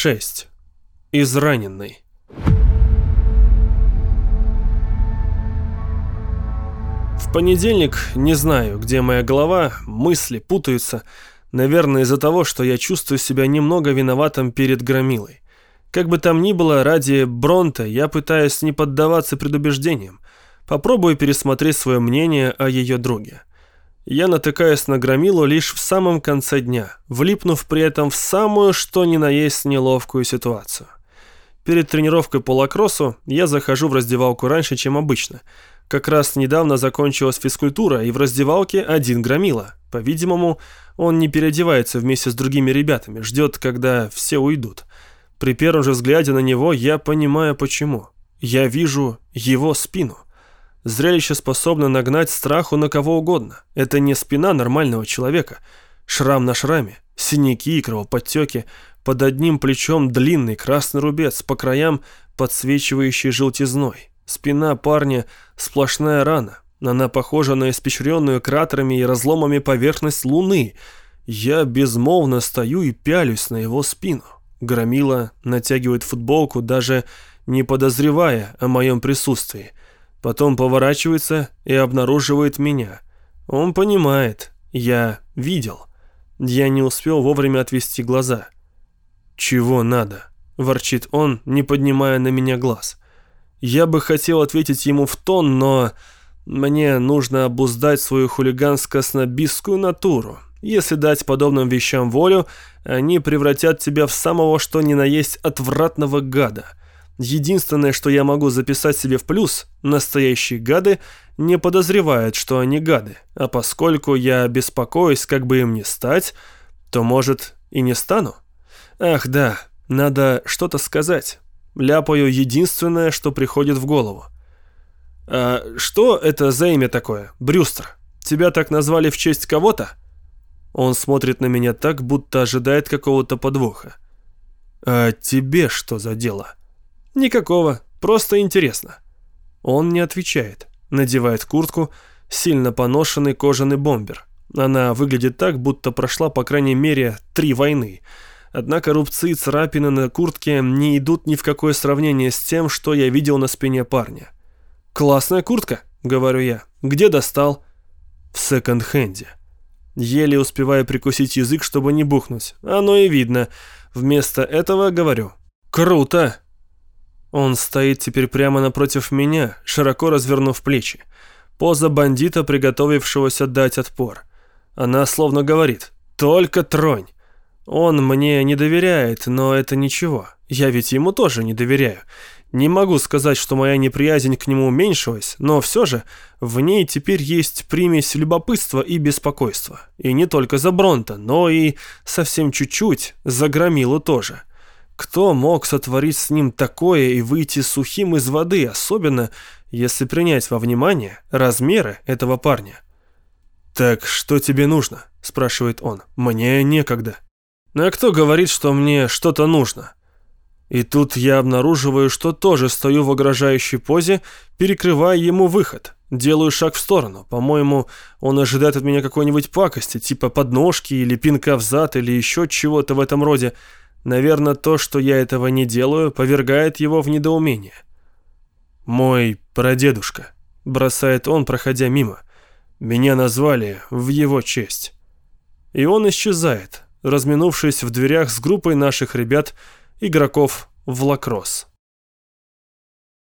6. Израненный. В понедельник не знаю, где моя голова, мысли путаются. Наверное, из-за того, что я чувствую себя немного виноватым перед Громилой. Как бы там ни было, ради Бронте я пытаюсь не поддаваться предубеждениям. Попробую пересмотреть свое мнение о ее друге. Я натыкаюсь на Громилу лишь в самом конце дня, влипнув при этом в самую что ни на есть неловкую ситуацию. Перед тренировкой по лакроссу я захожу в раздевалку раньше, чем обычно. Как раз недавно закончилась физкультура, и в раздевалке один Громила. По-видимому, он не переодевается вместе с другими ребятами, ждет, когда все уйдут. При первом же взгляде на него я понимаю почему. Я вижу его спину. Зрелище способно нагнать страху на кого угодно. Это не спина нормального человека. Шрам на шраме, синяки и кровоподтеки, под одним плечом длинный красный рубец, по краям подсвечивающий желтизной. Спина парня – сплошная рана. Она похожа на испещренную кратерами и разломами поверхность Луны. Я безмолвно стою и пялюсь на его спину. Громила натягивает футболку, даже не подозревая о моем присутствии. Потом поворачивается и обнаруживает меня. Он понимает. Я видел. Я не успел вовремя отвести глаза. «Чего надо?» – ворчит он, не поднимая на меня глаз. Я бы хотел ответить ему в тон, но мне нужно обуздать свою хулиганско-снобистскую натуру. Если дать подобным вещам волю, они превратят тебя в самого что ни на есть отвратного гада. Единственное, что я могу записать себе в плюс, настоящие гады не подозревают, что они гады, а поскольку я беспокоюсь, как бы им не стать, то, может, и не стану. Ах да, надо что-то сказать. Ляпаю единственное, что приходит в голову. «А что это за имя такое, Брюстер? Тебя так назвали в честь кого-то?» Он смотрит на меня так, будто ожидает какого-то подвоха. «А тебе что за дело?» «Никакого, просто интересно». Он не отвечает, надевает куртку, сильно поношенный кожаный бомбер. Она выглядит так, будто прошла по крайней мере 3 войны. Однако рубцы и царапины на куртке не идут ни в какое сравнение с тем, что я видел на спине парня. «Классная куртка», — говорю я. «Где достал?» «В секонд-хенде». Еле успеваю прикусить язык, чтобы не бухнуть. Оно и видно. Вместо этого говорю: «Круто!» Он стоит теперь прямо напротив меня, широко развернув плечи. Поза бандита, приготовившегося дать отпор. Она словно говорит: «Только тронь». Он мне не доверяет, но это ничего. Я ведь ему тоже не доверяю. Не могу сказать, что моя неприязнь к нему уменьшилась, но все же в ней теперь есть примесь любопытства и беспокойства. И не только за Бронте, но и совсем чуть-чуть за Громилу тоже. Кто мог сотворить с ним такое и выйти сухим из воды, особенно если принять во внимание размеры этого парня? «Так что тебе нужно?» – спрашивает он. «Мне некогда». «А кто говорит, что мне что-то нужно?» И тут я обнаруживаю, что тоже стою в угрожающей позе, перекрывая ему выход. Делаю шаг в сторону. По-моему, он ожидает от меня какой-нибудь пакости, типа подножки или пинка в зад, или еще чего-то в этом роде. Наверное, то, что я этого не делаю, повергает его в недоумение. «Мой прадедушка», — бросает он, проходя мимо. «Меня назвали в его честь». И он исчезает, разминувшись в дверях с группой наших ребят, игроков в лакросс.